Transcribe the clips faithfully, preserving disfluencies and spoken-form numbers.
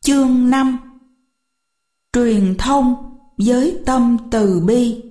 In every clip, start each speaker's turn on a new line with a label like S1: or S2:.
S1: Chương năm. Truyền thông với tâm từ bi.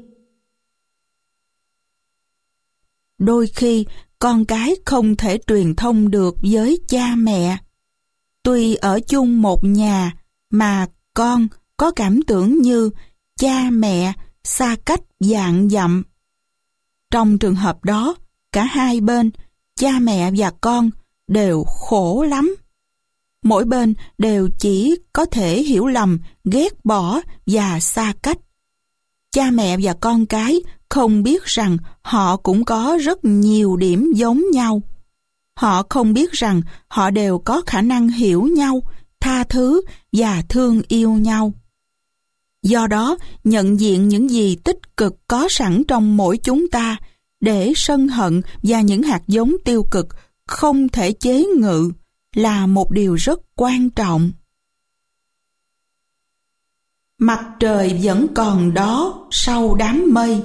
S1: Đôi khi con cái không thể truyền thông được với cha mẹ. Tuy ở chung một nhà mà con có cảm tưởng như cha mẹ xa cách vạn dặm. Trong trường hợp đó, cả hai bên, cha mẹ và con, đều khổ lắm. Mỗi bên đều chỉ có thể hiểu lầm, ghét bỏ và xa cách. Cha mẹ và con cái không biết rằng họ cũng có rất nhiều điểm giống nhau. Họ không biết rằng họ đều có khả năng hiểu nhau, tha thứ và thương yêu nhau. Do đó, nhận diện những gì tích cực có sẵn trong mỗi chúng ta để sân hận và những hạt giống tiêu cực không thể chế ngự là một điều rất quan trọng. Mặt trời vẫn còn đó sau đám mây.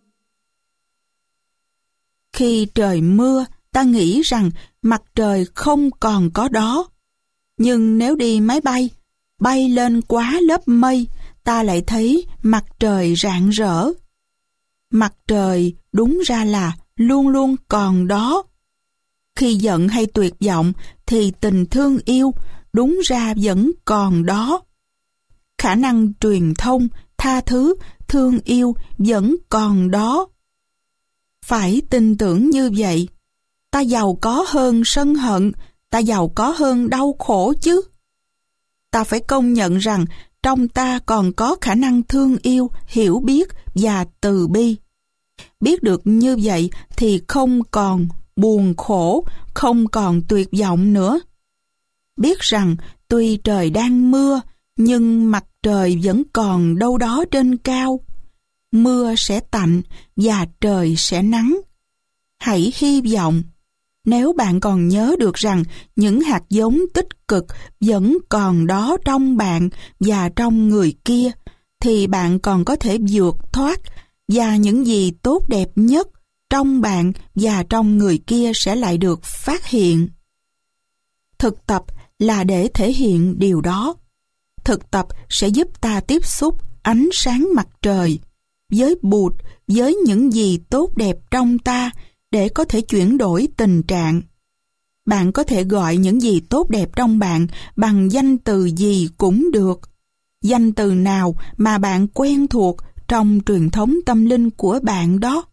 S1: Khi trời mưa, ta nghĩ rằng mặt trời không còn có đó. Nhưng nếu đi máy bay, bay lên quá lớp mây, ta lại thấy mặt trời rạng rỡ. Mặt trời đúng ra là luôn luôn còn đó. Khi giận hay tuyệt vọng thì tình thương yêu đúng ra vẫn còn đó. Khả năng truyền thông, tha thứ, thương yêu vẫn còn đó. Phải tin tưởng như vậy. Ta giàu có hơn sân hận, ta giàu có hơn đau khổ chứ. Ta phải công nhận rằng trong ta còn có khả năng thương yêu, hiểu biết và từ bi. Biết được như vậy thì không còn buồn khổ, không còn tuyệt vọng nữa. Biết rằng tuy trời đang mưa, nhưng mặt trời vẫn còn đâu đó trên cao. Mưa sẽ tạnh và trời sẽ nắng. Hãy hy vọng. Nếu bạn còn nhớ được rằng những hạt giống tích cực vẫn còn đó trong bạn và trong người kia, thì bạn còn có thể vượt thoát, và những gì tốt đẹp nhất trong bạn và trong người kia sẽ lại được phát hiện. Thực tập là để thể hiện điều đó. Thực tập sẽ giúp ta tiếp xúc ánh sáng mặt trời với Bụt, với những gì tốt đẹp trong ta để có thể chuyển đổi tình trạng. Bạn có thể gọi những gì tốt đẹp trong bạn bằng danh từ gì cũng được. Danh từ nào mà bạn quen thuộc trong truyền thống tâm linh của bạn đó.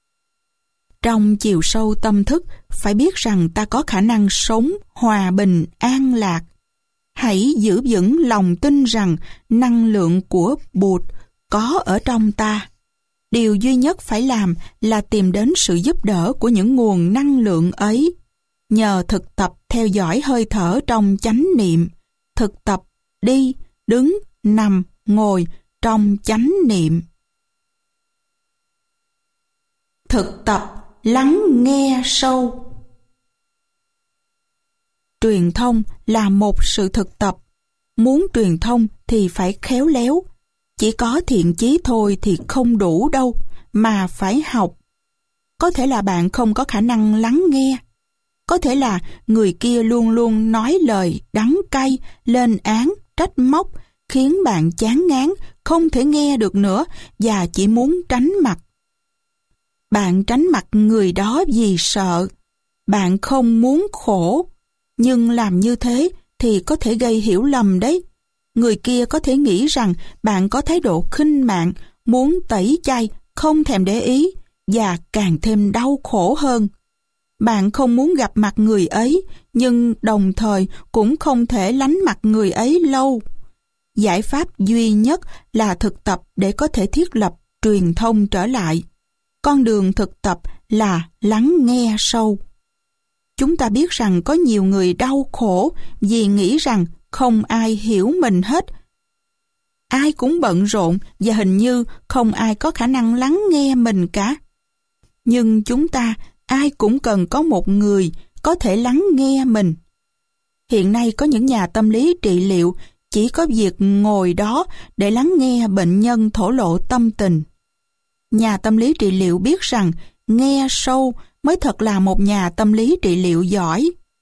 S1: Trong chiều sâu tâm thức, phải biết rằng ta có khả năng sống hòa bình, an lạc. Hãy giữ vững lòng tin rằng năng lượng của Bụt có ở trong ta. Điều duy nhất phải làm là tìm đến sự giúp đỡ của những nguồn năng lượng ấy. Nhờ thực tập theo dõi hơi thở trong chánh niệm, thực tập đi, đứng, nằm, ngồi trong chánh niệm. Thực tập lắng nghe sâu. Truyền thông là một sự thực tập. Muốn truyền thông thì phải khéo léo. Chỉ có thiện chí thôi thì không đủ đâu, mà phải học. Có thể là bạn không có khả năng lắng nghe. Có thể là người kia luôn luôn nói lời đắng cay, lên án, trách móc, khiến bạn chán ngán, không thể nghe được nữa và chỉ muốn tránh mặt. Bạn tránh mặt người đó vì sợ. Bạn không muốn khổ. Nhưng làm như thế thì có thể gây hiểu lầm đấy. Người kia có thể nghĩ rằng bạn có thái độ khinh mạng, muốn tẩy chay, không thèm để ý và càng thêm đau khổ hơn. Bạn không muốn gặp mặt người ấy, nhưng đồng thời cũng không thể lánh mặt người ấy lâu. Giải pháp duy nhất là thực tập để có thể thiết lập truyền thông trở lại. Con đường thực tập là lắng nghe sâu. Chúng ta biết rằng có nhiều người đau khổ vì nghĩ rằng không ai hiểu mình hết. Ai cũng bận rộn và hình như không ai có khả năng lắng nghe mình cả. Nhưng chúng ta ai cũng cần có một người có thể lắng nghe mình. Hiện nay có những nhà tâm lý trị liệu chỉ có việc ngồi đó để lắng nghe bệnh nhân thổ lộ tâm tình. Nhà tâm lý trị liệu biết rằng nghe sâu mới thật là một nhà tâm lý trị liệu giỏi.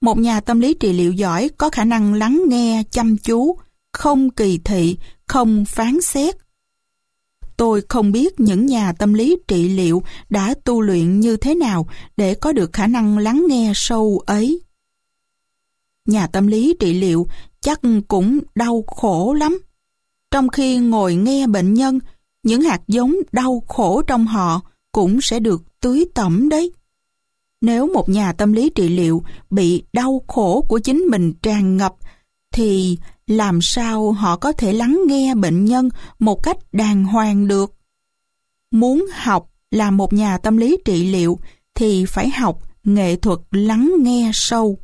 S1: Một nhà tâm lý trị liệu giỏi có khả năng lắng nghe chăm chú, không kỳ thị, không phán xét. Tôi không biết những nhà tâm lý trị liệu đã tu luyện như thế nào để có được khả năng lắng nghe sâu ấy. Nhà tâm lý trị liệu chắc cũng đau khổ lắm. Trong khi ngồi nghe bệnh nhân, những hạt giống đau khổ trong họ cũng sẽ được tưới tẩm đấy. Nếu một nhà tâm lý trị liệu bị đau khổ của chính mình tràn ngập, thì làm sao họ có thể lắng nghe bệnh nhân một cách đàng hoàng được? Muốn học là một nhà tâm lý trị liệu thì phải học nghệ thuật lắng nghe sâu.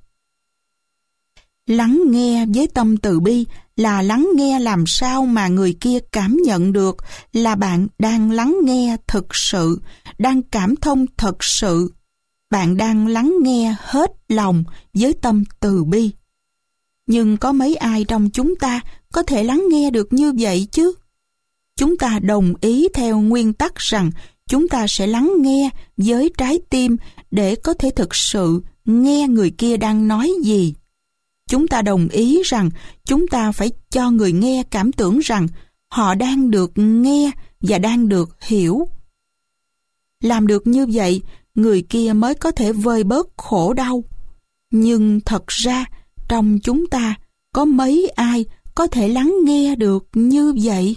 S1: Lắng nghe với tâm từ bi là lắng nghe làm sao mà người kia cảm nhận được là bạn đang lắng nghe thực sự, đang cảm thông thật sự. Bạn đang lắng nghe hết lòng với tâm từ bi. Nhưng có mấy ai trong chúng ta có thể lắng nghe được như vậy chứ? Chúng ta đồng ý theo nguyên tắc rằng chúng ta sẽ lắng nghe với trái tim để có thể thực sự nghe người kia đang nói gì. Chúng ta đồng ý rằng chúng ta phải cho người nghe cảm tưởng rằng họ đang được nghe và đang được hiểu. Làm được như vậy, người kia mới có thể vơi bớt khổ đau. Nhưng thật ra, trong chúng ta có mấy ai có thể lắng nghe được như vậy?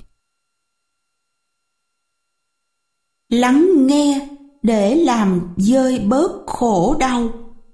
S1: Lắng nghe để làm vơi bớt khổ đau.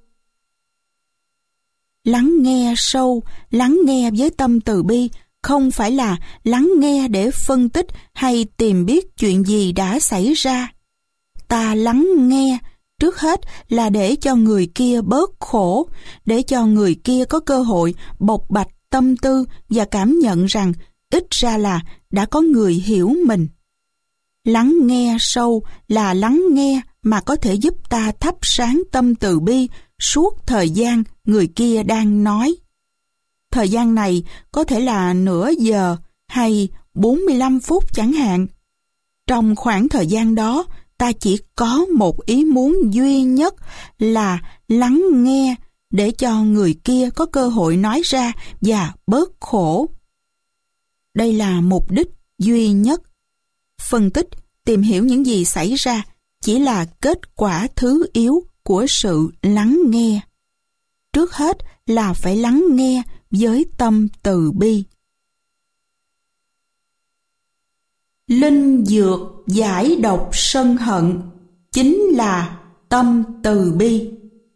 S1: Lắng nghe sâu, lắng nghe với tâm từ bi không phải là lắng nghe để phân tích hay tìm biết chuyện gì đã xảy ra. Ta lắng nghe trước hết là để cho người kia bớt khổ, để cho người kia có cơ hội bộc bạch tâm tư và cảm nhận rằng ít ra là đã có người hiểu mình. Lắng nghe sâu là lắng nghe mà có thể giúp ta thắp sáng tâm từ bi suốt thời gian người kia đang nói. Thời gian này có thể là nửa giờ hay bốn mươi lăm phút chẳng hạn. Trong khoảng thời gian đó, ta chỉ có một ý muốn duy nhất là lắng nghe để cho người kia có cơ hội nói ra và bớt khổ. Đây là mục đích duy nhất. Phân tích, tìm hiểu những gì xảy ra chỉ là kết quả thứ yếu của sự lắng nghe. Trước hết là phải lắng nghe với tâm từ bi. Linh dược giải độc sân hận chính là tâm từ bi.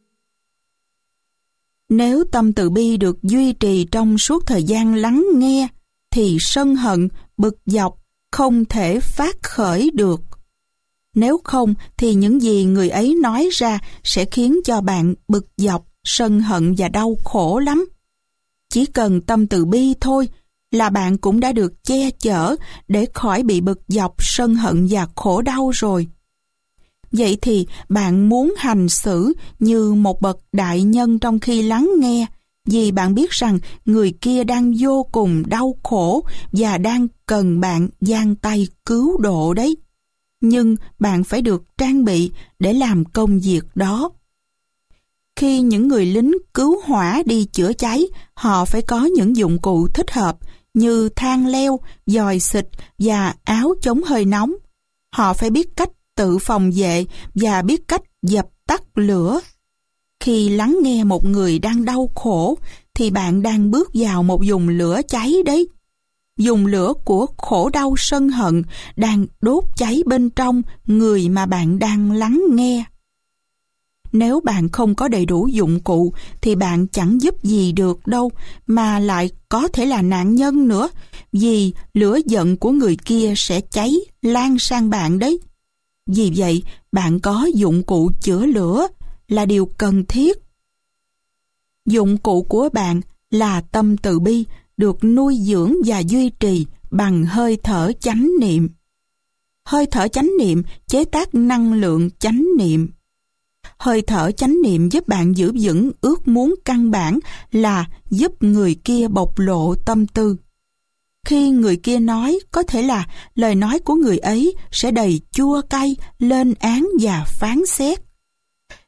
S1: Nếu tâm từ bi được duy trì trong suốt thời gian lắng nghe, thì sân hận, bực dọc không thể phát khởi được. Nếu không thì những gì người ấy nói ra sẽ khiến cho bạn bực dọc, sân hận và đau khổ lắm. Chỉ cần tâm từ bi thôi là bạn cũng đã được che chở để khỏi bị bực dọc, sân hận và khổ đau rồi. Vậy thì bạn muốn hành xử như một bậc đại nhân trong khi lắng nghe, vì bạn biết rằng người kia đang vô cùng đau khổ và đang cần bạn giang tay cứu độ đấy. Nhưng bạn phải được trang bị để làm công việc đó. Khi những người lính cứu hỏa đi chữa cháy, họ phải có những dụng cụ thích hợp như thang leo, dòi xịt và áo chống hơi nóng. Họ phải biết cách tự phòng vệ và biết cách dập tắt lửa. Khi lắng nghe một người đang đau khổ, thì bạn đang bước vào một vùng lửa cháy đấy. Dùng lửa của khổ đau sân hận đang đốt cháy bên trong người mà bạn đang lắng nghe. Nếu bạn không có đầy đủ dụng cụ thì bạn chẳng giúp gì được đâu, mà lại có thể là nạn nhân nữa, vì lửa giận của người kia sẽ cháy lan sang bạn đấy. Vì vậy, bạn có dụng cụ chữa lửa là điều cần thiết. Dụng cụ của bạn là tâm từ bi, được nuôi dưỡng và duy trì bằng hơi thở chánh niệm. Hơi thở chánh niệm chế tác năng lượng chánh niệm. Hơi thở chánh niệm giúp bạn giữ vững ước muốn căn bản là giúp người kia bộc lộ tâm tư. Khi người kia nói, có thể là lời nói của người ấy sẽ đầy chua cay, lên án và phán xét.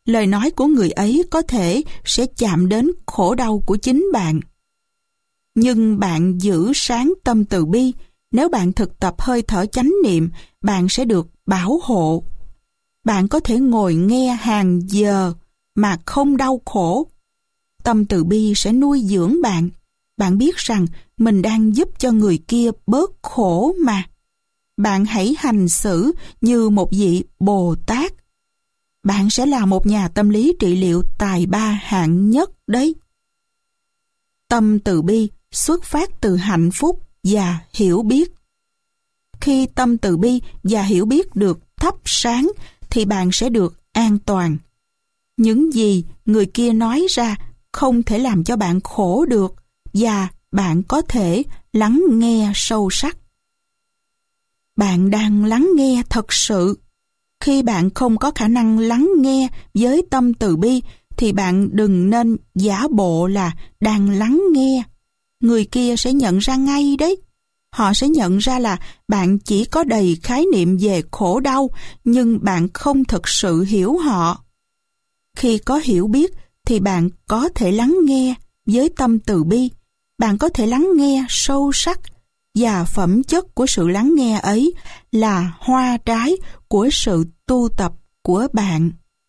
S1: lời nói của người ấy có thể sẽ chạm đến khổ đau của chính bạn. Nhưng bạn giữ sáng tâm từ bi, nếu bạn thực tập hơi thở chánh niệm, bạn sẽ được bảo hộ. Bạn có thể ngồi nghe hàng giờ mà không đau khổ. Tâm từ bi sẽ nuôi dưỡng bạn. Bạn biết rằng mình đang giúp cho người kia bớt khổ mà. Bạn hãy hành xử như một vị Bồ Tát. Bạn sẽ là một nhà tâm lý trị liệu tài ba hạng nhất đấy. Tâm từ bi xuất phát từ hạnh phúc và hiểu biết. Khi tâm từ bi và hiểu biết được thắp sáng thì bạn sẽ được an toàn. Những gì người kia nói ra không thể làm cho bạn khổ được và bạn có thể lắng nghe sâu sắc. Bạn đang lắng nghe thật sự. Khi bạn không có khả năng lắng nghe với tâm từ bi thì bạn đừng nên giả bộ là đang lắng nghe. Người kia sẽ nhận ra ngay đấy. Họ sẽ nhận ra là bạn chỉ có đầy khái niệm về khổ đau nhưng bạn không thực sự hiểu họ. Khi có hiểu biết thì bạn có thể lắng nghe với tâm từ bi. Bạn có thể lắng nghe sâu sắc và phẩm chất của sự lắng nghe ấy là hoa trái của sự tu tập của bạn.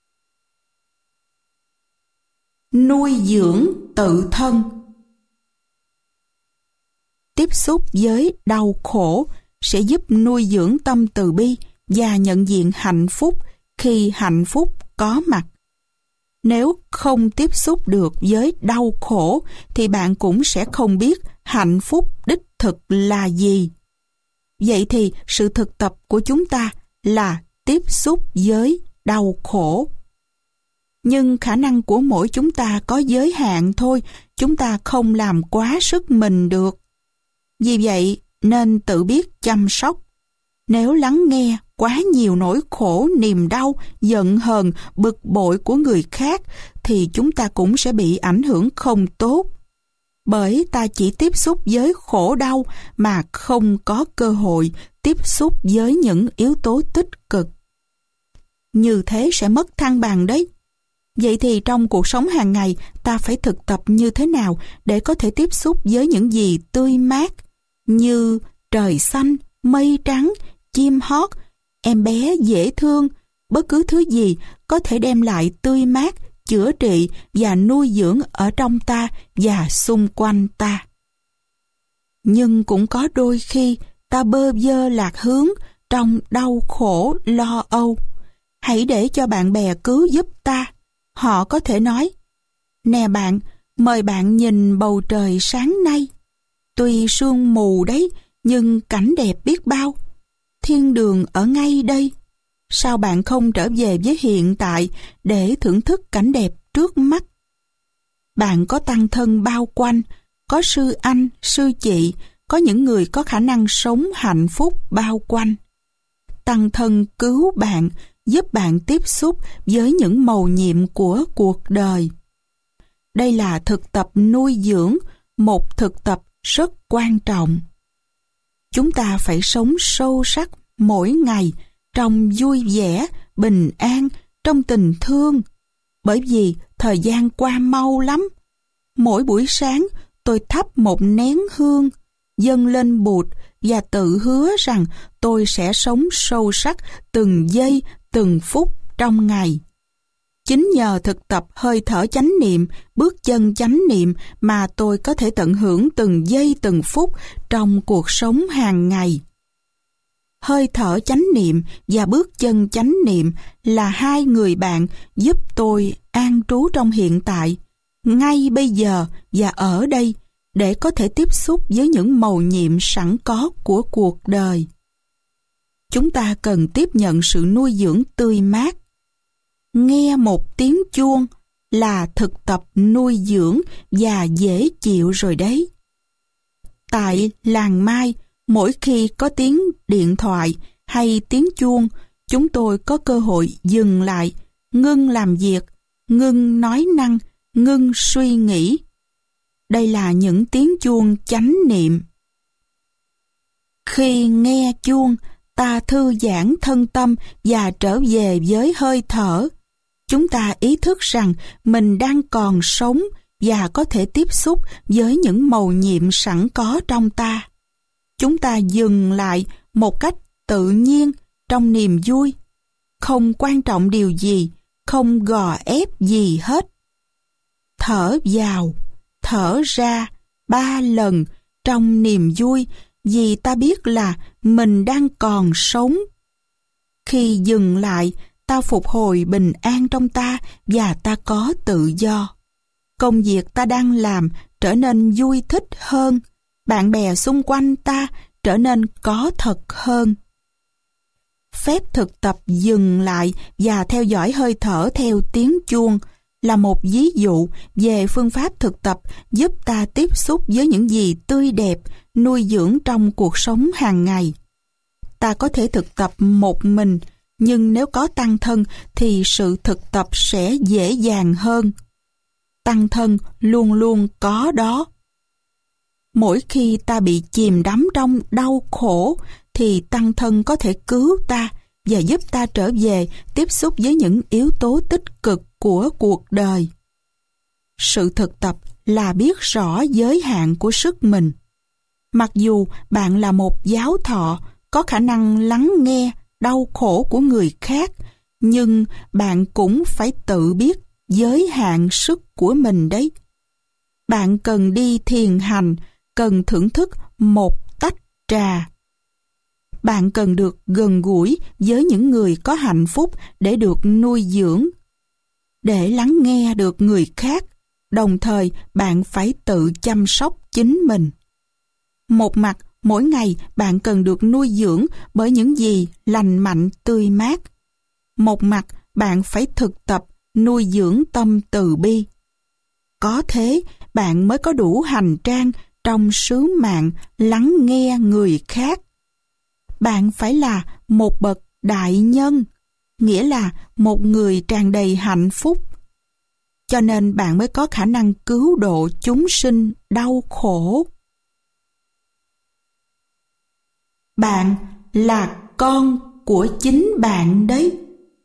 S1: Nuôi dưỡng tự thân. Tiếp xúc với đau khổ sẽ giúp nuôi dưỡng tâm từ bi và nhận diện hạnh phúc khi hạnh phúc có mặt. Nếu không tiếp xúc được với đau khổ thì bạn cũng sẽ không biết hạnh phúc đích thực là gì. Vậy thì sự thực tập của chúng ta là tiếp xúc với đau khổ. Nhưng khả năng của mỗi chúng ta có giới hạn thôi, chúng ta không làm quá sức mình được. Vì vậy nên tự biết chăm sóc. Nếu lắng nghe quá nhiều nỗi khổ, niềm đau, giận hờn, bực bội của người khác thì chúng ta cũng sẽ bị ảnh hưởng không tốt. Bởi ta chỉ tiếp xúc với khổ đau mà không có cơ hội tiếp xúc với những yếu tố tích cực. Như thế sẽ mất thăng bằng đấy. Vậy thì trong cuộc sống hàng ngày ta phải thực tập như thế nào để có thể tiếp xúc với những gì tươi mát như trời xanh, mây trắng, chim hót, em bé dễ thương, bất cứ thứ gì có thể đem lại tươi mát, chữa trị và nuôi dưỡng ở trong ta và xung quanh ta. Nhưng cũng có đôi khi ta bơ vơ lạc hướng trong đau khổ lo âu. Hãy để cho bạn bè cứu giúp ta. Họ có thể nói: nè bạn, mời bạn nhìn bầu trời sáng nay. Tuy sương mù đấy, nhưng cảnh đẹp biết bao. Thiên đường ở ngay đây. Sao bạn không trở về với hiện tại để thưởng thức cảnh đẹp trước mắt? Bạn có tăng thân bao quanh, có sư anh, sư chị, có những người có khả năng sống hạnh phúc bao quanh. Tăng thân cứu bạn, giúp bạn tiếp xúc với những mầu nhiệm của cuộc đời. Đây là thực tập nuôi dưỡng, một thực tập rất quan trọng. Chúng ta phải sống sâu sắc mỗi ngày trong vui vẻ, bình an, trong tình thương. Bởi vì thời gian qua mau lắm. Mỗi buổi sáng tôi thắp một nén hương, dâng lên Bụt và tự hứa rằng tôi sẽ sống sâu sắc từng giây, từng phút trong ngày. Chính nhờ thực tập hơi thở chánh niệm, bước chân chánh niệm mà tôi có thể tận hưởng từng giây từng phút trong cuộc sống hàng ngày. Hơi thở chánh niệm và bước chân chánh niệm là hai người bạn giúp tôi an trú trong hiện tại, ngay bây giờ và ở đây, để có thể tiếp xúc với những mầu nhiệm sẵn có của cuộc đời. Chúng ta cần tiếp nhận sự nuôi dưỡng tươi mát. Nghe một tiếng chuông là thực tập nuôi dưỡng và dễ chịu rồi đấy. Tại làng Mai, mỗi khi có tiếng điện thoại hay tiếng chuông, chúng tôi có cơ hội dừng lại, ngưng làm việc, ngưng nói năng, ngưng suy nghĩ. Đây là những tiếng chuông chánh niệm. Khi nghe chuông, ta thư giãn thân tâm và trở về với hơi thở. chúng ta ý thức rằng mình đang còn sống và có thể tiếp xúc với những mầu nhiệm sẵn có trong ta. Chúng ta dừng lại một cách tự nhiên trong niềm vui, không quan trọng điều gì, không gò ép gì hết. Thở vào, thở ra ba lần trong niềm vui vì ta biết là mình đang còn sống. Khi dừng lại, ta phục hồi bình an trong ta và ta có tự do. Công việc ta đang làm trở nên vui thích hơn, bạn bè xung quanh ta trở nên có thật hơn. Phép thực tập dừng lại và theo dõi hơi thở theo tiếng chuông là một ví dụ về phương pháp thực tập giúp ta tiếp xúc với những gì tươi đẹp, nuôi dưỡng trong cuộc sống hàng ngày. Ta có thể thực tập một mình, nhưng nếu có tăng thân thì sự thực tập sẽ dễ dàng hơn. Tăng thân luôn luôn có đó. Mỗi khi ta bị chìm đắm trong đau khổ thì tăng thân có thể cứu ta và giúp ta trở về tiếp xúc với những yếu tố tích cực của cuộc đời. Sự thực tập là biết rõ giới hạn của sức mình. Mặc dù bạn là một giáo thọ có khả năng lắng nghe đau khổ của người khác, nhưng bạn cũng phải tự biết giới hạn sức của mình đấy. Bạn cần đi thiền hành, cần thưởng thức một tách trà. Bạn cần được gần gũi với những người có hạnh phúc để được nuôi dưỡng. Để lắng nghe được người khác, đồng thời bạn phải tự chăm sóc chính mình. Một mặt, mỗi ngày bạn cần được nuôi dưỡng bởi những gì lành mạnh tươi mát. Một mặt, bạn phải thực tập nuôi dưỡng tâm từ bi. Có thế, bạn mới có đủ hành trang trong sứ mạng lắng nghe người khác. Bạn phải là một bậc đại nhân, nghĩa là một người tràn đầy hạnh phúc. Cho nên bạn mới có khả năng cứu độ chúng sinh đau khổ. Bạn là con của chính bạn đấy.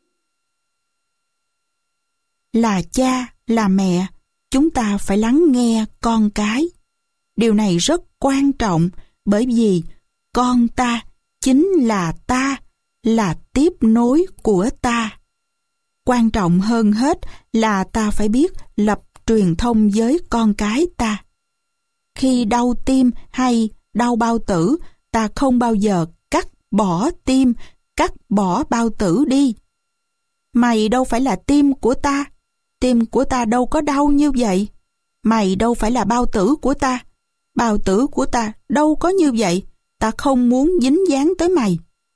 S1: Là cha, là mẹ, chúng ta phải lắng nghe con cái. Điều này rất quan trọng bởi vì con ta chính là ta, là tiếp nối của ta. Quan trọng hơn hết là ta phải biết lập truyền thông với con cái ta. Khi đau tim hay đau bao tử, ta không bao giờ cắt bỏ tim, cắt bỏ bao tử đi. Mày đâu phải là tim của ta, tim của ta đâu có đau như vậy. Mày đâu phải là bao tử của ta, bao tử của ta đâu có như vậy. Ta không muốn dính dáng tới mày.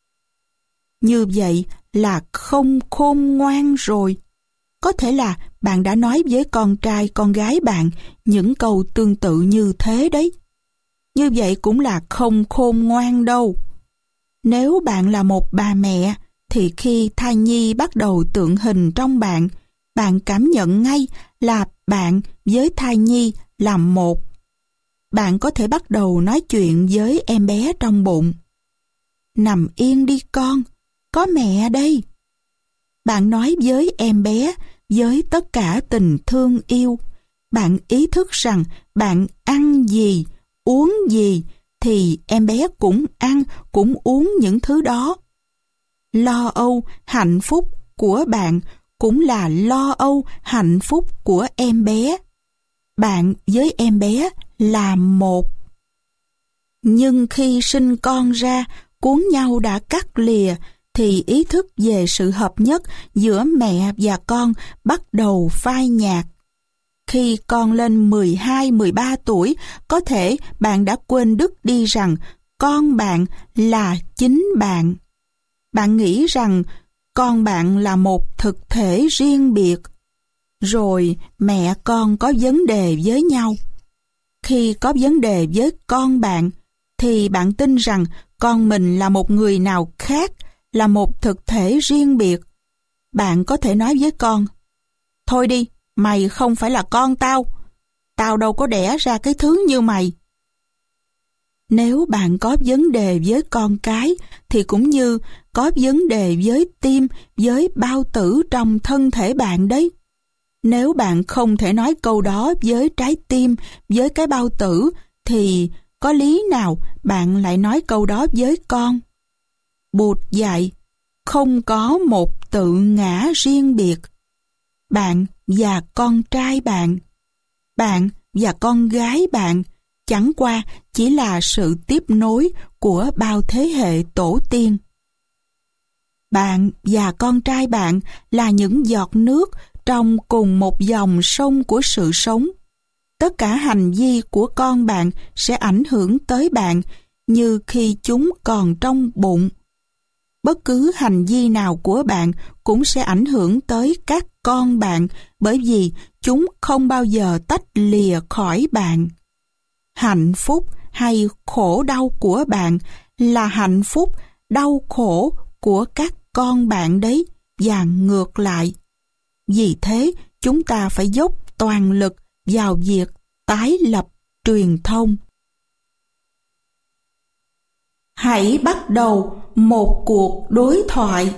S1: Như vậy là không khôn ngoan rồi. Có thể là bạn đã nói với con trai con gái bạn những câu tương tự như thế đấy. Như vậy cũng là không khôn ngoan đâu. Nếu bạn là một bà mẹ, thì khi thai nhi bắt đầu tượng hình trong bạn, bạn cảm nhận ngay là bạn với thai nhi là một. Bạn có thể bắt đầu nói chuyện với em bé trong bụng. Nằm yên đi con, có mẹ đây. Bạn nói với em bé với tất cả tình thương yêu. Bạn ý thức rằng bạn ăn gì, uống gì thì em bé cũng ăn, cũng uống những thứ đó. Lo âu, hạnh phúc của bạn cũng là lo âu, hạnh phúc của em bé. Bạn với em bé là một. Nhưng khi sinh con ra, cuốn nhau đã cắt lìa, thì ý thức về sự hợp nhất giữa mẹ và con bắt đầu phai nhạt. Khi con lên mười hai, mười ba tuổi, có thể bạn đã quên đứt đi rằng con bạn là chính bạn. Bạn nghĩ rằng con bạn là một thực thể riêng biệt. Rồi mẹ con có vấn đề với nhau. Khi có vấn đề với con bạn, thì bạn tin rằng con mình là một người nào khác, là một thực thể riêng biệt. Bạn có thể nói với con, thôi đi, mày không phải là con tao. Tao đâu có đẻ ra cái thứ như mày. Nếu bạn có vấn đề với con cái thì cũng như có vấn đề với tim, với bao tử trong thân thể bạn đấy. Nếu bạn không thể nói câu đó với trái tim, với cái bao tử, thì có lý nào bạn lại nói câu đó với con? Bụt dạy, không có một tự ngã riêng biệt. Bạn và con trai bạn, bạn và con gái bạn chẳng qua chỉ là sự tiếp nối của bao thế hệ tổ tiên. Bạn và con trai bạn là những giọt nước trong cùng một dòng sông của sự sống. Tất cả hành vi của con bạn sẽ ảnh hưởng tới bạn như khi chúng còn trong bụng. Bất cứ hành vi nào của bạn cũng sẽ ảnh hưởng tới các con bạn, bởi vì chúng không bao giờ tách lìa khỏi bạn. Hạnh phúc hay khổ đau của bạn là hạnh phúc, đau khổ của các con bạn đấy, và ngược lại. Vì thế, chúng ta phải dốc toàn lực vào việc tái lập truyền thông. Hãy bắt đầu một cuộc đối thoại.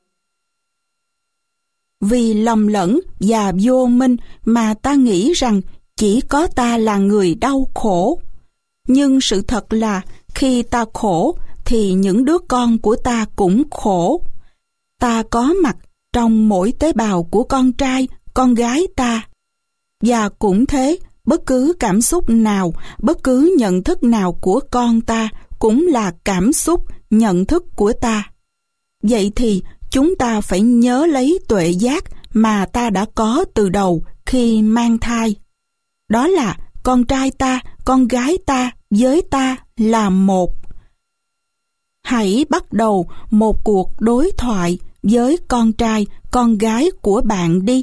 S1: Vì lầm lẫn và vô minh mà ta nghĩ rằng chỉ có ta là người đau khổ. Nhưng sự thật là khi ta khổ thì những đứa con của ta cũng khổ. Ta có mặt trong mỗi tế bào của con trai, con gái ta. Và cũng thế, bất cứ cảm xúc nào, bất cứ nhận thức nào của con ta cũng là cảm xúc, nhận thức của ta. Vậy thì chúng ta phải nhớ lấy tuệ giác mà ta đã có từ đầu khi mang thai. Đó là con trai ta, con gái ta với ta là một. Hãy bắt đầu một cuộc đối thoại với con trai, con gái của bạn đi.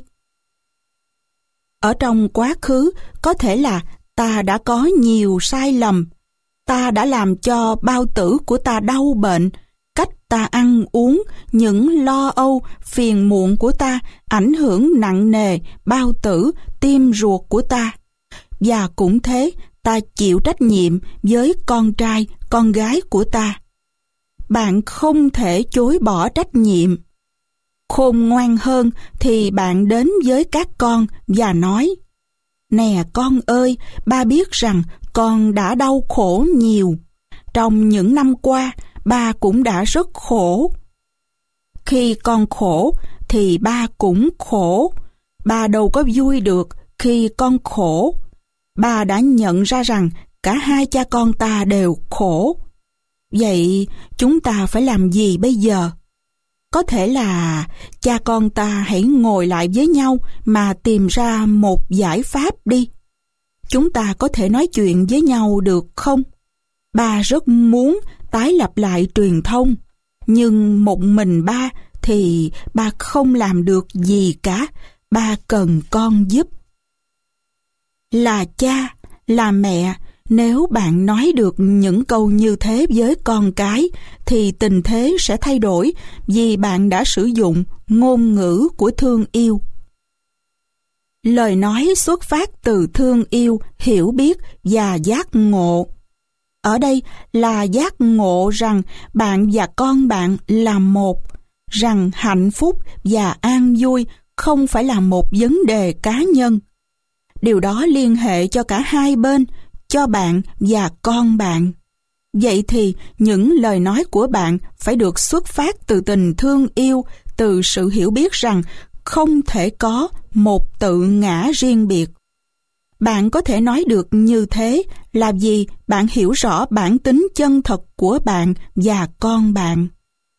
S1: Ở trong quá khứ, có thể là ta đã có nhiều sai lầm. Ta đã làm cho bao tử của ta đau bệnh. Cách ta ăn uống, những lo âu, phiền muộn của ta ảnh hưởng nặng nề bao tử, tim ruột của ta. Và cũng thế, ta chịu trách nhiệm với con trai, con gái của ta. Bạn không thể chối bỏ trách nhiệm. Khôn ngoan hơn thì bạn đến với các con và nói: Nè con ơi, ba biết rằng con đã đau khổ nhiều. Trong những năm qua, ba cũng đã rất khổ. Khi con khổ thì ba cũng khổ. Ba đâu có vui được khi con khổ. Ba đã nhận ra rằng cả hai cha con ta đều khổ. Vậy chúng ta phải làm gì bây giờ? Có thể là cha con ta hãy ngồi lại với nhau mà tìm ra một giải pháp đi. Chúng ta có thể nói chuyện với nhau được không? Ba rất muốn tái lập lại truyền thông, nhưng một mình ba thì ba không làm được gì cả. Ba cần con giúp. Là cha, là mẹ, nếu bạn nói được những câu như thế với con cái, thì tình thế sẽ thay đổi vì bạn đã sử dụng ngôn ngữ của thương yêu. Lời nói xuất phát từ thương yêu, hiểu biết và giác ngộ. Ở đây là giác ngộ rằng bạn và con bạn là một, rằng hạnh phúc và an vui không phải là một vấn đề cá nhân. Điều đó liên hệ cho cả hai bên, cho bạn và con bạn. Vậy thì những lời nói của bạn phải được xuất phát từ tình thương yêu, từ sự hiểu biết rằng không thể có một tự ngã riêng biệt. Bạn có thể nói được như thế là vì bạn hiểu rõ bản tính chân thật của bạn và con bạn.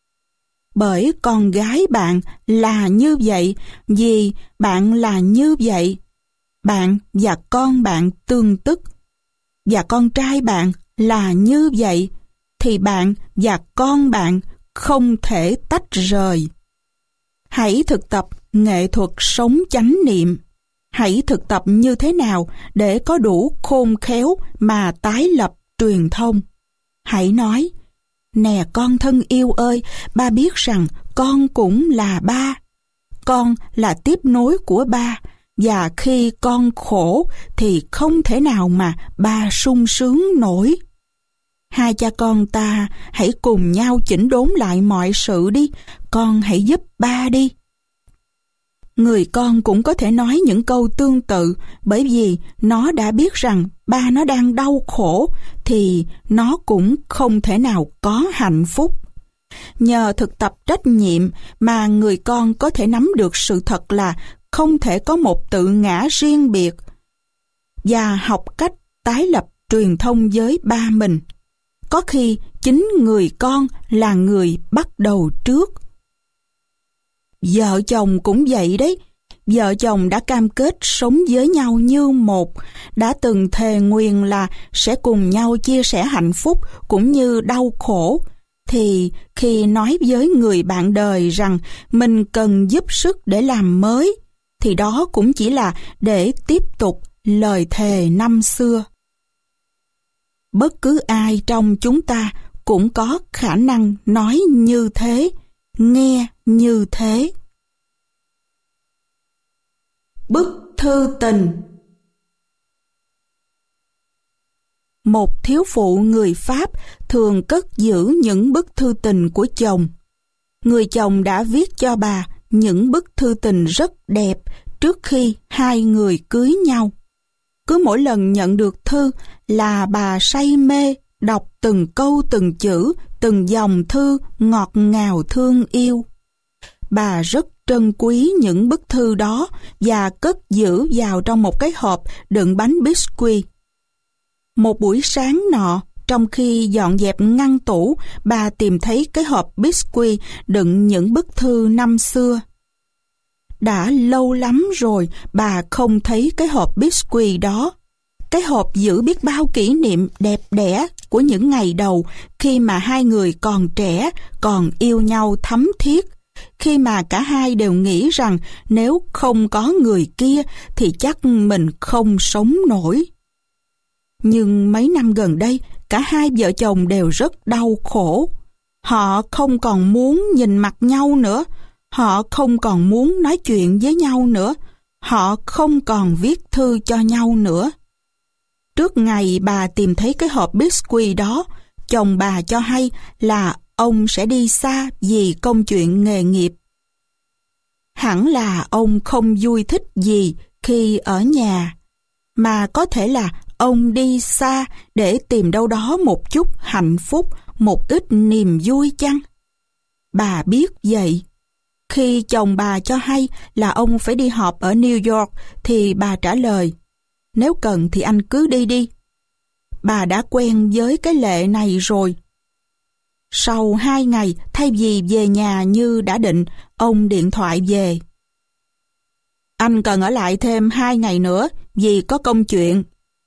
S1: Bởi con gái bạn là như vậy, vì bạn là như vậy. Bạn và con bạn tương tức. Và con trai bạn là như vậy, thì bạn và con bạn không thể tách rời. Hãy thực tập nghệ thuật sống chánh niệm. Hãy thực tập như thế nào để có đủ khôn khéo mà tái lập truyền thông. Hãy nói: Nè con thân yêu ơi, ba biết rằng con cũng là ba. Con là tiếp nối của ba, và khi con khổ thì không thể nào mà ba sung sướng nổi. hai cha con ta hãy cùng nhau chỉnh đốn lại mọi sự đi, con hãy giúp ba đi. Người con cũng có thể nói những câu tương tự, bởi vì nó đã biết rằng ba nó đang đau khổ thì nó cũng không thể nào có hạnh phúc. Nhờ thực tập trách nhiệm mà người con có thể nắm được sự thật là không thể có một tự ngã riêng biệt và học cách tái lập truyền thông với ba mình. Có khi chính người con là người bắt đầu trước. Vợ chồng cũng vậy đấy. Vợ chồng đã cam kết sống với nhau như một, đã từng thề nguyền là sẽ cùng nhau chia sẻ hạnh phúc cũng như đau khổ. Thì khi nói với người bạn đời rằng mình cần giúp sức để làm mới, thì đó cũng chỉ là để tiếp tục lời thề năm xưa. Bất cứ ai trong chúng ta cũng có khả năng nói như thế, nghe như thế. Bức thư tình. Một thiếu phụ người Pháp thường cất giữ những bức thư tình của chồng. Người chồng đã viết cho bà những bức thư tình rất đẹp trước khi hai người cưới nhau. Cứ mỗi lần nhận được thư là bà say mê đọc từng câu từng chữ, từng dòng thư ngọt ngào thương yêu. Bà rất trân quý những bức thư đó và cất giữ vào trong một cái hộp đựng bánh biscuit. Một buổi sáng nọ, trong khi dọn dẹp ngăn tủ, bà tìm thấy cái hộp biscuit đựng những bức thư năm xưa. Đã lâu lắm rồi bà không thấy cái hộp biscuit đó. Cái hộp giữ biết bao kỷ niệm đẹp đẽ của những ngày đầu khi mà hai người còn trẻ, còn yêu nhau thấm thiết. Khi mà cả hai đều nghĩ rằng nếu không có người kia thì chắc mình không sống nổi. Nhưng mấy năm gần đây, cả hai vợ chồng đều rất đau khổ. Họ không còn muốn nhìn mặt nhau nữa. Họ không còn muốn nói chuyện với nhau nữa. Họ không còn viết thư cho nhau nữa. Trước ngày bà tìm thấy cái hộp biscuit đó, chồng bà cho hay là ông sẽ đi xa vì công chuyện nghề nghiệp. Hẳn là ông không vui thích gì khi ở nhà, mà có thể là ông đi xa để tìm đâu đó một chút hạnh phúc, một ít niềm vui chăng? Bà biết vậy. Khi chồng bà cho hay là ông phải đi họp ở New York thì bà trả lời, nếu cần thì anh cứ đi đi. Bà đã quen với cái lệ này rồi. Sau hai ngày, thay vì về nhà như đã định, ông điện thoại về. Anh cần ở lại thêm hai ngày nữa vì có công chuyện.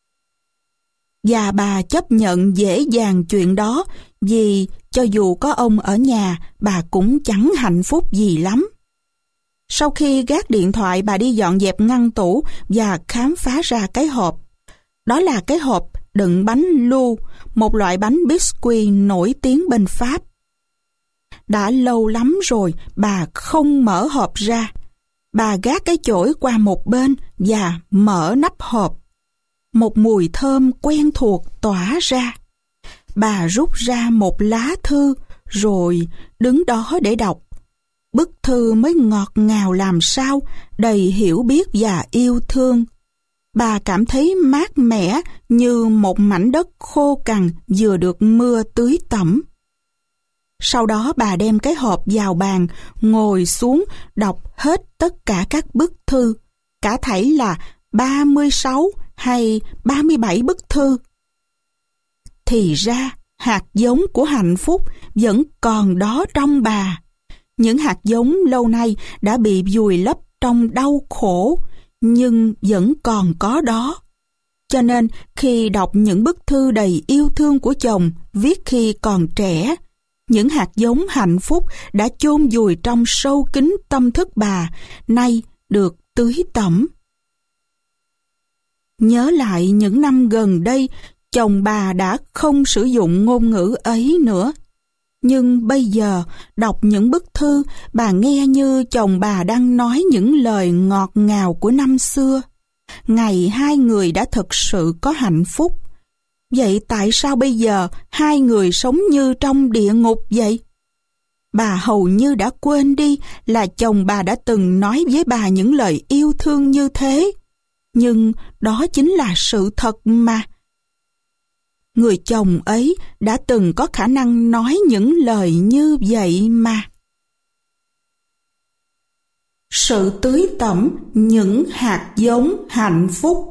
S1: Và bà chấp nhận dễ dàng chuyện đó vì cho dù có ông ở nhà, bà cũng chẳng hạnh phúc gì lắm. Sau khi gác điện thoại, bà đi dọn dẹp ngăn tủ và khám phá ra cái hộp. Đó là cái hộp đựng bánh lu, một loại bánh biscuit nổi tiếng bên Pháp. Đã lâu lắm rồi bà không mở hộp ra. Bà gác cái chổi qua một bên và mở nắp hộp. Một mùi thơm quen thuộc tỏa ra. Bà rút ra một lá thư rồi đứng đó để đọc. Bức thư mới ngọt ngào làm sao, đầy hiểu biết và yêu thương. Bà cảm thấy mát mẻ như một mảnh đất khô cằn vừa được mưa tưới tẩm. Sau đó bà đem cái hộp vào bàn, ngồi xuống đọc hết tất cả các bức thư, cả thảy là ba mươi sáu hay ba mươi bảy bức thư. Thì ra, hạt giống của hạnh phúc vẫn còn đó trong bà. Những hạt giống lâu nay đã bị vùi lấp trong đau khổ, nhưng vẫn còn có đó. Cho nên khi đọc những bức thư đầy yêu thương của chồng viết khi còn trẻ, những hạt giống hạnh phúc đã chôn vùi trong sâu kín tâm thức bà, nay được tưới tẩm. Nhớ lại những năm gần đây, chồng bà đã không sử dụng ngôn ngữ ấy nữa. Nhưng bây giờ, đọc những bức thư, bà nghe như chồng bà đang nói những lời ngọt ngào của năm xưa. Ngày hai người đã thực sự có hạnh phúc. Vậy tại sao bây giờ hai người sống như trong địa ngục vậy? Bà hầu như đã quên đi là chồng bà đã từng nói với bà những lời yêu thương như thế. Nhưng đó chính là sự thật mà. Người chồng ấy đã từng có khả năng nói những lời như vậy mà. Sự tưới tẩm những hạt giống hạnh phúc.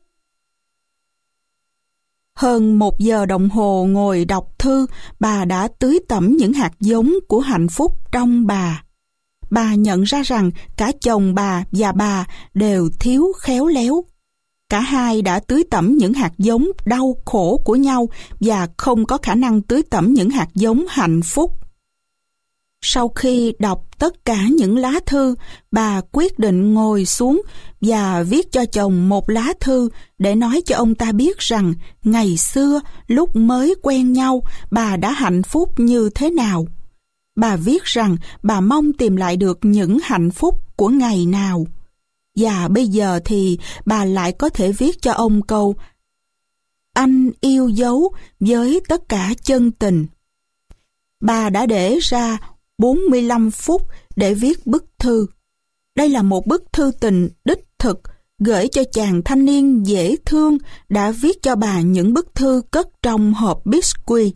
S1: Hơn một giờ đồng hồ ngồi đọc thư, bà đã tưới tẩm những hạt giống của hạnh phúc trong bà. Bà nhận ra rằng cả chồng bà và bà đều thiếu khéo léo. Cả hai đã tưới tẩm những hạt giống đau khổ của nhau và không có khả năng tưới tẩm những hạt giống hạnh phúc. Sau khi đọc tất cả những lá thư, bà quyết định ngồi xuống và viết cho chồng một lá thư để nói cho ông ta biết rằng ngày xưa lúc mới quen nhau bà đã hạnh phúc như thế nào. Bà viết rằng bà mong tìm lại được những hạnh phúc của ngày nào. Và bây giờ thì bà lại có thể viết cho ông câu "Anh yêu dấu với tất cả chân tình." Bà đã để ra bốn mươi lăm phút để viết bức thư. Đây là một bức thư tình đích thực gửi cho chàng thanh niên dễ thương đã viết cho bà những bức thư cất trong hộp biscuit.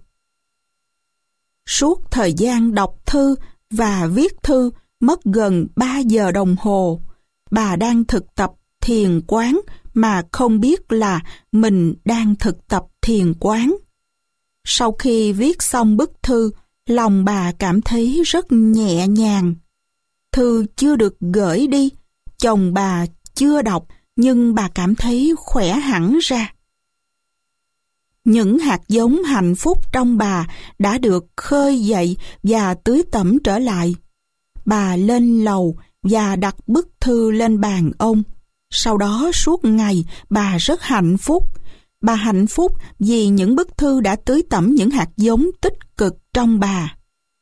S1: Suốt thời gian đọc thư và viết thư mất gần ba giờ đồng hồ. Bà đang thực tập thiền quán mà không biết là mình đang thực tập thiền quán. Sau khi viết xong bức thư, lòng bà cảm thấy rất nhẹ nhàng. Thư chưa được gửi đi, chồng bà chưa đọc, nhưng bà cảm thấy khỏe hẳn ra. Những hạt giống hạnh phúc trong bà đã được khơi dậy và tưới tẩm trở lại. Bà lên lầu và đặt bức thư lên bàn ông. Sau đó suốt ngày bà rất hạnh phúc. Bà hạnh phúc vì những bức thư đã tưới tẩm những hạt giống tích cực trong bà.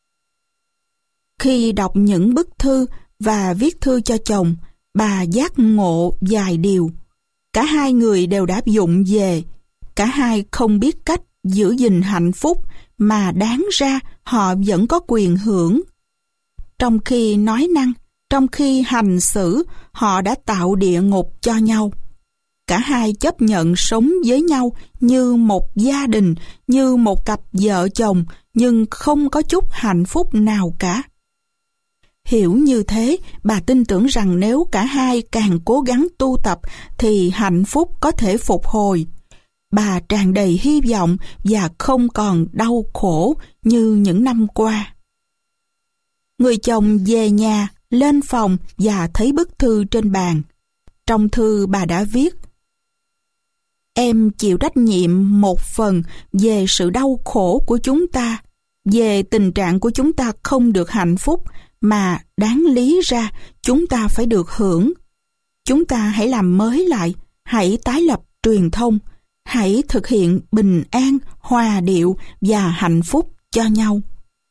S1: Khi đọc những bức thư và viết thư cho chồng, bà giác ngộ vài điều. Cả hai người đều đã vụng về. Cả hai không biết cách giữ gìn hạnh phúc mà đáng ra họ vẫn có quyền hưởng. Trong khi nói năng, trong khi hành xử, họ đã tạo địa ngục cho nhau. Cả hai chấp nhận sống với nhau như một gia đình, như một cặp vợ chồng, nhưng không có chút hạnh phúc nào cả. Hiểu như thế, bà tin tưởng rằng nếu cả hai càng cố gắng tu tập thì hạnh phúc có thể phục hồi. Bà tràn đầy hy vọng và không còn đau khổ như những năm qua. Người chồng về nhà, lên phòng và thấy bức thư trên bàn. Trong thư bà đã viết: "Em chịu trách nhiệm một phần về sự đau khổ của chúng ta, về tình trạng của chúng ta không được hạnh phúc mà đáng lý ra chúng ta phải được hưởng. Chúng ta hãy làm mới lại, hãy tái lập truyền thông, hãy thực hiện bình an, hòa điệu và hạnh phúc cho nhau."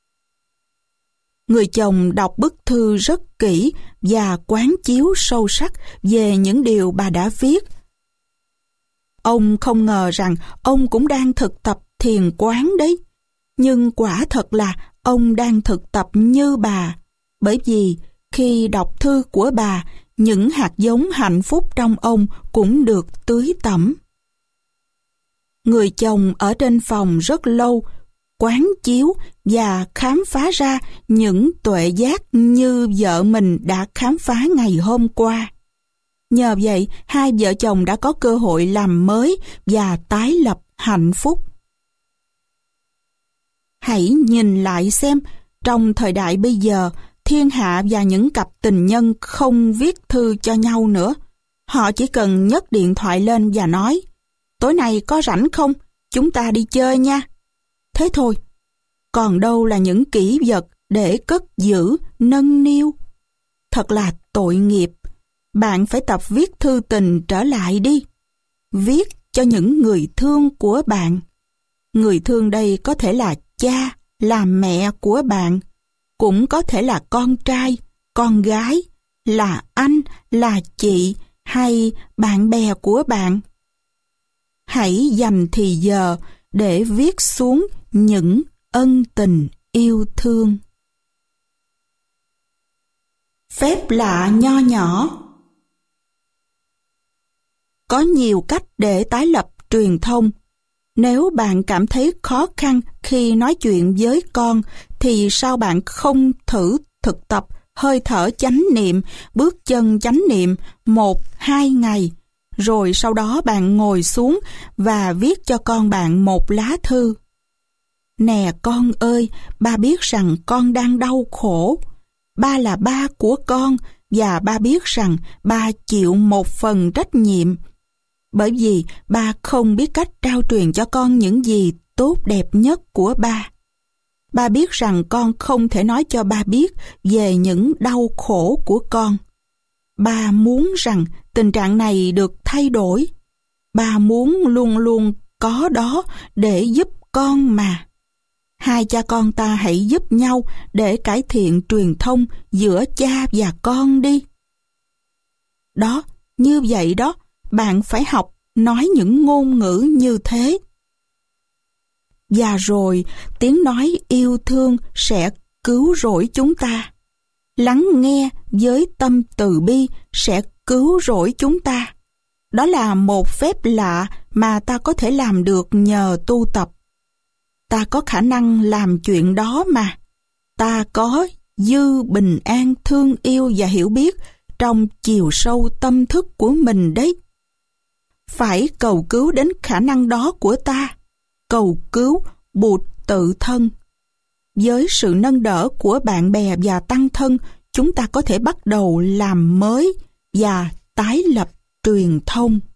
S1: Người chồng đọc bức thư rất kỹ và quán chiếu sâu sắc về những điều bà đã viết. Ông không ngờ rằng ông cũng đang thực tập thiền quán đấy. Nhưng quả thật là ông đang thực tập như bà. Bởi vì khi đọc thư của bà, những hạt giống hạnh phúc trong ông cũng được tưới tẩm. Người chồng ở trên phòng rất lâu, quán chiếu và khám phá ra những tuệ giác như vợ mình đã khám phá ngày hôm qua. Nhờ vậy, hai vợ chồng đã có cơ hội làm mới và tái lập hạnh phúc. Hãy nhìn lại xem, trong thời đại bây giờ, thiên hạ và những cặp tình nhân không viết thư cho nhau nữa. Họ chỉ cần nhấc điện thoại lên và nói: "Tối nay có rảnh không? Chúng ta đi chơi nha." Thế thôi. Còn đâu là những kỷ vật để cất giữ, nâng niu. Thật là tội nghiệp. Bạn phải tập viết thư tình trở lại đi. Viết cho những người thương của bạn. Người thương đây có thể là cha, là mẹ của bạn, cũng có thể là con trai, con gái, là anh, là chị hay bạn bè của bạn. hãy dành thì giờ để viết xuống những ân tình yêu thương. Phép lạ nho nhỏ. Có nhiều cách để tái lập truyền thông. Nếu bạn cảm thấy khó khăn khi nói chuyện với con, thì sao bạn không thử thực tập hơi thở chánh niệm, bước chân chánh niệm một, hai ngày, rồi sau đó bạn ngồi xuống và viết cho con bạn một lá thư. Nè con ơi, ba biết rằng con đang đau khổ. Ba là ba của con và ba biết rằng ba chịu một phần trách nhiệm. Bởi vì ba không biết cách trao truyền cho con những gì tốt đẹp nhất của ba. Ba biết rằng con không thể nói cho ba biết về những đau khổ của con. Ba muốn rằng tình trạng này được thay đổi. Ba muốn luôn luôn có đó để giúp con mà. Hai cha con ta hãy giúp nhau để cải thiện truyền thông giữa cha và con đi. Đó, như vậy đó, bạn phải học nói những ngôn ngữ như thế. Và rồi, tiếng nói yêu thương sẽ cứu rỗi chúng ta. Lắng nghe với tâm từ bi sẽ cứu rỗi chúng ta. Đó là một phép lạ mà ta có thể làm được nhờ tu tập. Ta có khả năng làm chuyện đó mà. Ta có dư bình an, thương yêu và hiểu biết trong chiều sâu tâm thức của mình đấy. Phải cầu cứu đến khả năng đó của ta. Cầu cứu bụt tự thân. Với sự nâng đỡ của bạn bè và tăng thân, chúng ta có thể bắt đầu làm mới và tái lập truyền thông.